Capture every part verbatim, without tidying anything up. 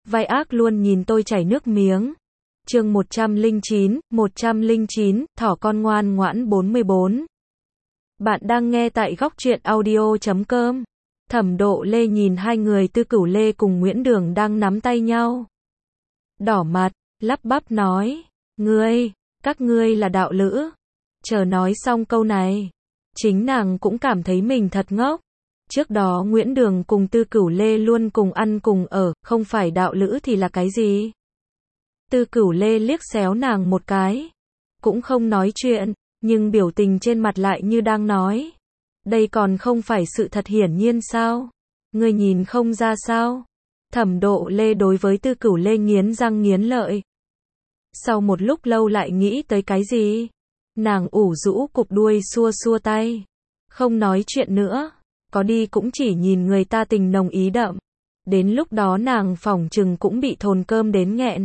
vai ác luôn nhìn tôi chảy nước miếng. Chương một trăm lẻ chín, một trăm lẻ chín, thỏ con ngoan ngoãn bốn mươi bốn. Bạn đang nghe tại góc truyện audio chấm com. Thẩm Độ Lê nhìn hai người Tư Cửu Lê cùng Nguyễn Đường đang nắm tay nhau. Đỏ mặt, lắp bắp nói, ngươi, các ngươi là đạo lữ. Chờ nói xong câu này, chính nàng cũng cảm thấy mình thật ngốc. Trước đó Nguyễn Đường cùng Tư Cửu Lê luôn cùng ăn cùng ở, không phải đạo lữ thì là cái gì? Tư Cửu Lê liếc xéo nàng một cái, cũng không nói chuyện, nhưng biểu tình trên mặt lại như đang nói, đây còn không phải sự thật hiển nhiên sao? Ngươi nhìn không ra sao? Thẩm Độ Lê đối với Tư Cửu Lê nghiến răng nghiến lợi. Sau một lúc lâu lại nghĩ tới cái gì? Nàng ủ rũ cục đuôi xua xua tay, không nói chuyện nữa, có đi cũng chỉ nhìn người ta tình nồng ý đậm. Đến lúc đó nàng phỏng chừng cũng bị thồn cơm đến nghẹn.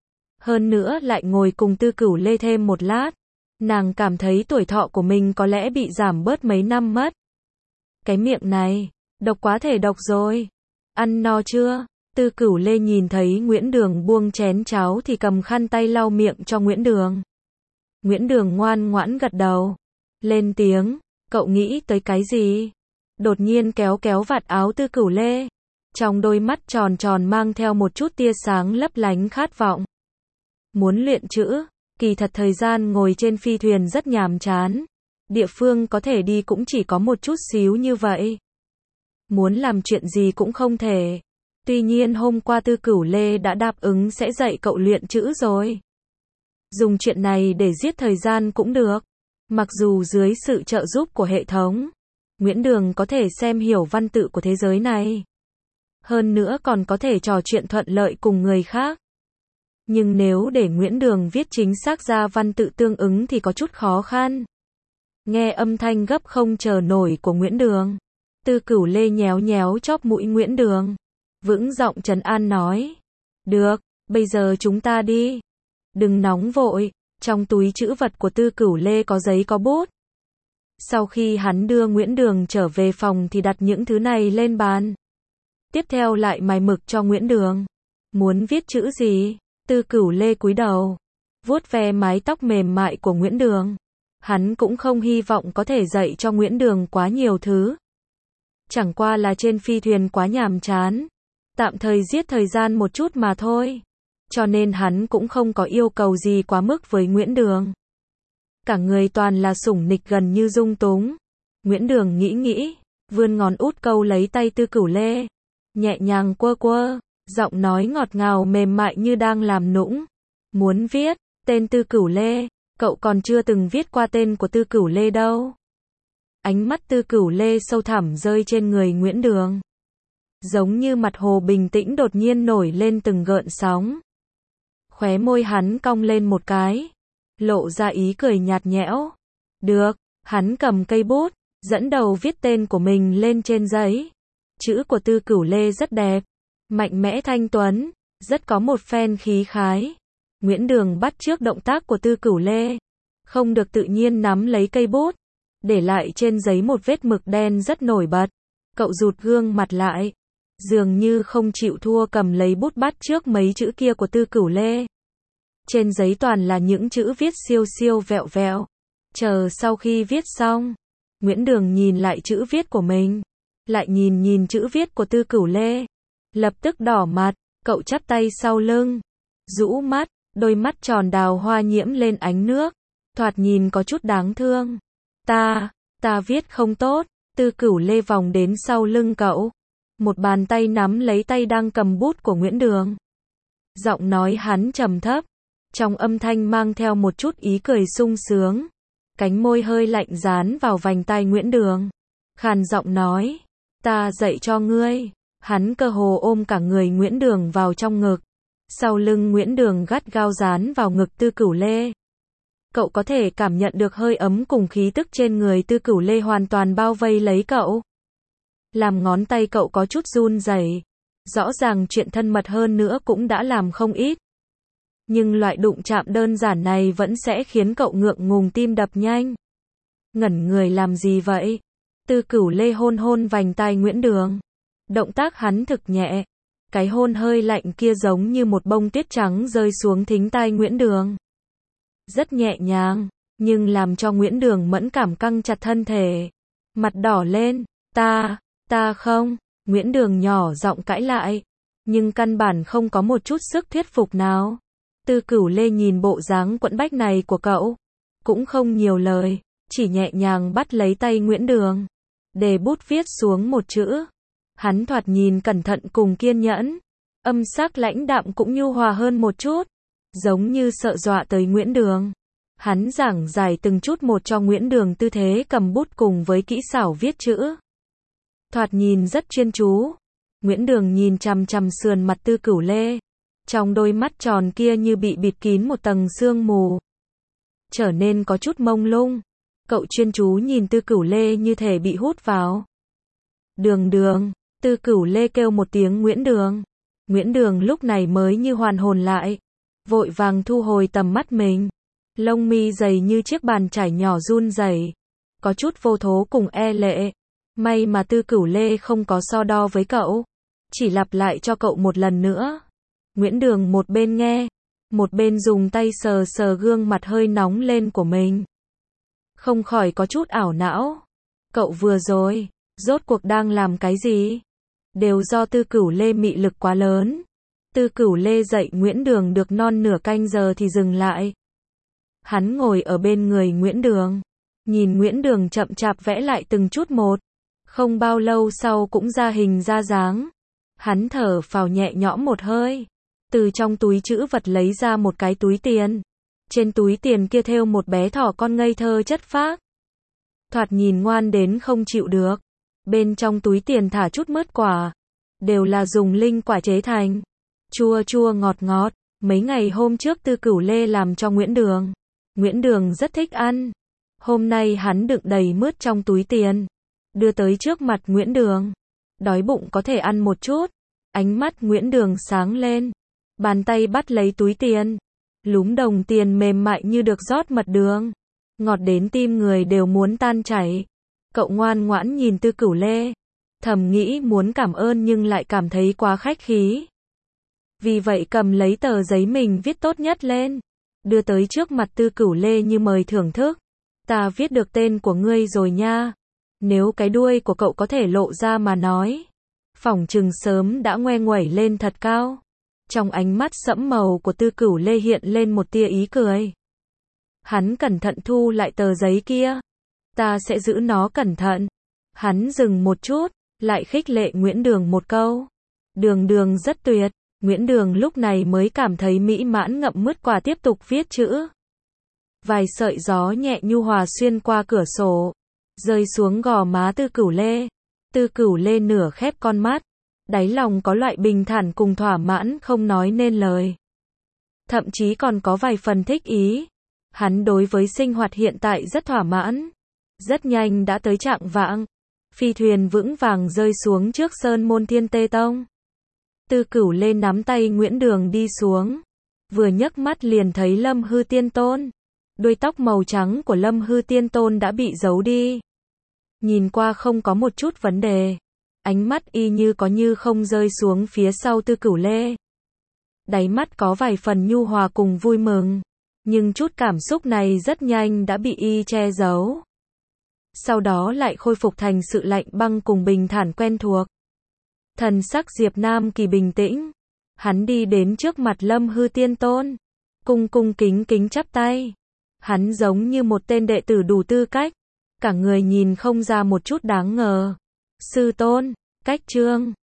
Hơn nữa lại ngồi cùng Tư Cửu Lê thêm một lát, nàng cảm thấy tuổi thọ của mình có lẽ bị giảm bớt mấy năm mất. Cái miệng này, độc quá thể độc rồi. Ăn no chưa? Tư Cửu Lê nhìn thấy Nguyễn Đường buông chén cháo thì cầm khăn tay lau miệng cho Nguyễn Đường. Nguyễn Đường ngoan ngoãn gật đầu, lên tiếng, cậu nghĩ tới cái gì? Đột nhiên kéo kéo vạt áo Tư Cửu Lê, trong đôi mắt tròn tròn mang theo một chút tia sáng lấp lánh khát vọng. Muốn luyện chữ, kỳ thật thời gian ngồi trên phi thuyền rất nhàm chán. Địa phương có thể đi cũng chỉ có một chút xíu như vậy. Muốn làm chuyện gì cũng không thể. Tuy nhiên hôm qua Tư Cửu Lê đã đáp ứng sẽ dạy cậu luyện chữ rồi. Dùng chuyện này để giết thời gian cũng được. Mặc dù dưới sự trợ giúp của hệ thống, Nguyễn Đường có thể xem hiểu văn tự của thế giới này. Hơn nữa còn có thể trò chuyện thuận lợi cùng người khác. Nhưng nếu để Nguyễn Đường viết chính xác ra văn tự tương ứng thì có chút khó khăn. Nghe âm thanh gấp không chờ nổi của Nguyễn Đường, Tư Cửu Lê nhéo nhéo chóp mũi Nguyễn Đường, vững giọng trấn an nói, được, bây giờ chúng ta đi. Đừng nóng vội. Trong túi trữ vật của Tư Cửu Lê có giấy có bút. Sau khi hắn đưa Nguyễn Đường trở về phòng thì đặt những thứ này lên bàn. Tiếp theo lại mài mực cho Nguyễn Đường. Muốn viết chữ gì? Tư Cửu Lê cúi đầu, vuốt ve mái tóc mềm mại của Nguyễn Đường. Hắn cũng không hy vọng có thể dạy cho Nguyễn Đường quá nhiều thứ. Chẳng qua là trên phi thuyền quá nhàm chán, tạm thời giết thời gian một chút mà thôi. Cho nên hắn cũng không có yêu cầu gì quá mức với Nguyễn Đường. Cả người toàn là sủng nịch gần như dung túng. Nguyễn Đường nghĩ nghĩ, vươn ngón út câu lấy tay Tư Cửu Lê, nhẹ nhàng quơ quơ, giọng nói ngọt ngào mềm mại như đang làm nũng. Muốn viết tên Tư Cửu Lê, cậu còn chưa từng viết qua tên của Tư Cửu Lê đâu. Ánh mắt Tư Cửu Lê sâu thẳm rơi trên người Nguyễn Đường, giống như mặt hồ bình tĩnh đột nhiên nổi lên từng gợn sóng. Khóe môi hắn cong lên một cái, lộ ra ý cười nhạt nhẽo. Được, hắn cầm cây bút, dẫn đầu viết tên của mình lên trên giấy. Chữ của Tư Cửu Lê rất đẹp, mạnh mẽ thanh tuấn, rất có một phen khí khái. Nguyễn Đường bắt chước động tác của Tư Cửu Lê, không được tự nhiên nắm lấy cây bút, để lại trên giấy một vết mực đen rất nổi bật. Cậu rụt gương mặt lại, dường như không chịu thua cầm lấy bút bắt chước mấy chữ kia của Tư Cửu Lê. Trên giấy toàn là những chữ viết siêu siêu vẹo vẹo. Chờ sau khi viết xong, Nguyễn Đường nhìn lại chữ viết của mình, lại nhìn nhìn chữ viết của Tư Cửu Lê, lập tức đỏ mặt. Cậu chắp tay sau lưng, rũ mắt, đôi mắt tròn đào hoa nhiễm lên ánh nước, thoạt nhìn có chút đáng thương. Ta, ta viết không tốt. Tư Cửu Lê vòng đến sau lưng cậu, một bàn tay nắm lấy tay đang cầm bút của Nguyễn Đường. Giọng nói hắn trầm thấp, trong âm thanh mang theo một chút ý cười sung sướng. Cánh môi hơi lạnh dán vào vành tai Nguyễn Đường, khàn giọng nói, ta dạy cho ngươi. Hắn cơ hồ ôm cả người Nguyễn Đường vào trong ngực. Sau lưng Nguyễn Đường gắt gao dán vào ngực Tư Cửu Lê. Cậu có thể cảm nhận được hơi ấm cùng khí tức trên người Tư Cửu Lê hoàn toàn bao vây lấy cậu. Làm ngón tay cậu có chút run rẩy. Rõ ràng chuyện thân mật hơn nữa cũng đã làm không ít. Nhưng loại đụng chạm đơn giản này vẫn sẽ khiến cậu ngượng ngùng tim đập nhanh. Ngẩn người làm gì vậy? Tư Cửu Lê hôn hôn vành tai Nguyễn Đường. Động tác hắn thực nhẹ, Cái hôn hơi lạnh kia giống như một bông tuyết trắng rơi xuống thính tai Nguyễn Đường. Rất nhẹ nhàng, nhưng làm cho Nguyễn Đường mẫn cảm căng chặt thân thể. Mặt đỏ lên, ta, ta không, Nguyễn Đường nhỏ giọng cãi lại, nhưng căn bản không có một chút sức thuyết phục nào. Tư Cửu Lê nhìn bộ dáng quẫn bách này của cậu, cũng không nhiều lời, chỉ nhẹ nhàng bắt lấy tay Nguyễn Đường, để bút viết xuống một chữ. Hắn thoạt nhìn cẩn thận cùng kiên nhẫn, âm sắc lãnh đạm cũng nhu hòa hơn một chút, giống như sợ dọa tới Nguyễn Đường. Hắn giảng giải từng chút một cho Nguyễn Đường tư thế cầm bút cùng với kỹ xảo viết chữ. Thoạt nhìn rất chuyên chú. Nguyễn Đường nhìn chằm chằm sườn mặt Tư Cửu Lê, trong đôi mắt tròn kia như bị bịt kín một tầng sương mù, trở nên có chút mông lung. Cậu chuyên chú nhìn Tư Cửu Lê như thể bị hút vào. Đường Đường, Tư Cửu Lê kêu một tiếng Nguyễn Đường. Nguyễn Đường lúc này mới như hoàn hồn lại, vội vàng thu hồi tầm mắt mình. Lông mi dày như chiếc bàn chải nhỏ run rẩy, có chút vô thố cùng e lệ. May mà Tư Cửu Lê không có so đo với cậu, chỉ lặp lại cho cậu một lần nữa. Nguyễn Đường một bên nghe, một bên dùng tay sờ sờ gương mặt hơi nóng lên của mình. Không khỏi có chút ảo não. Cậu vừa rồi, rốt cuộc đang làm cái gì? Đều do Tư Cửu Lê mị lực quá lớn. Tư Cửu Lê dạy Nguyễn Đường được non nửa canh giờ thì dừng lại. Hắn ngồi ở bên người Nguyễn Đường, nhìn Nguyễn Đường chậm chạp vẽ lại từng chút một. Không bao lâu sau cũng ra hình ra dáng. Hắn thở phào nhẹ nhõm một hơi, từ trong túi trữ vật lấy ra một cái túi tiền. Trên túi tiền kia thêu một bé thỏ con ngây thơ chất phác, thoạt nhìn ngoan đến không chịu được. Bên trong túi tiền thả chút mứt quả, đều là dùng linh quả chế thành, chua chua ngọt ngọt. Mấy ngày hôm trước Tư Cửu Lê làm cho Nguyễn Đường. Nguyễn Đường rất thích ăn. Hôm nay hắn đựng đầy mứt trong túi tiền, đưa tới trước mặt Nguyễn Đường. Đói bụng có thể ăn một chút. Ánh mắt Nguyễn Đường sáng lên, bàn tay bắt lấy túi tiền. Lúm đồng tiền mềm mại như được rót mật đường, ngọt đến tim người đều muốn tan chảy. Cậu ngoan ngoãn nhìn Tư Cửu Lê, thầm nghĩ muốn cảm ơn nhưng lại cảm thấy quá khách khí. Vì vậy cầm lấy tờ giấy mình viết tốt nhất lên, đưa tới trước mặt Tư Cửu Lê như mời thưởng thức. Ta viết được tên của ngươi rồi nha. Nếu cái đuôi của cậu có thể lộ ra mà nói, phỏng chừng sớm đã ngoe nguẩy lên thật cao. Trong ánh mắt sẫm màu của Tư Cửu Lê hiện lên một tia ý cười. Hắn cẩn thận thu lại tờ giấy kia. Ta sẽ giữ nó cẩn thận. Hắn dừng một chút, lại khích lệ Nguyễn Đường một câu. Đường Đường rất tuyệt. Nguyễn Đường lúc này mới cảm thấy mỹ mãn ngậm mứt quả tiếp tục viết chữ. Vài sợi gió nhẹ nhu hòa xuyên qua cửa sổ, rơi xuống gò má Tư Cửu Lê. Tư Cửu Lê nửa khép con mắt, đáy lòng có loại bình thản cùng thỏa mãn không nói nên lời. Thậm chí còn có vài phần thích ý. Hắn đối với sinh hoạt hiện tại rất thỏa mãn. Rất nhanh đã tới chạng vạng. Phi thuyền vững vàng rơi xuống trước Sơn Môn Thiên Tê Tông. Tư Cửu Lê nắm tay Nguyễn Đường đi xuống. Vừa nhấc mắt liền thấy Lâm Hư Tiên Tôn. Đuôi tóc màu trắng của Lâm Hư Tiên Tôn đã bị giấu đi. Nhìn qua không có một chút vấn đề. Ánh mắt y như có như không rơi xuống phía sau Tư Cửu Lê. Đáy mắt có vài phần nhu hòa cùng vui mừng. Nhưng chút cảm xúc này rất nhanh đã bị y che giấu. Sau đó lại khôi phục thành sự lạnh băng cùng bình thản quen thuộc. Thần sắc Diệp Nam Kỳ bình tĩnh. Hắn đi đến trước mặt Lâm Hư Tiên Tôn, cung cung kính kính chắp tay. Hắn giống như một tên đệ tử đủ tư cách, cả người nhìn không ra một chút đáng ngờ. Sư tôn, cách trương,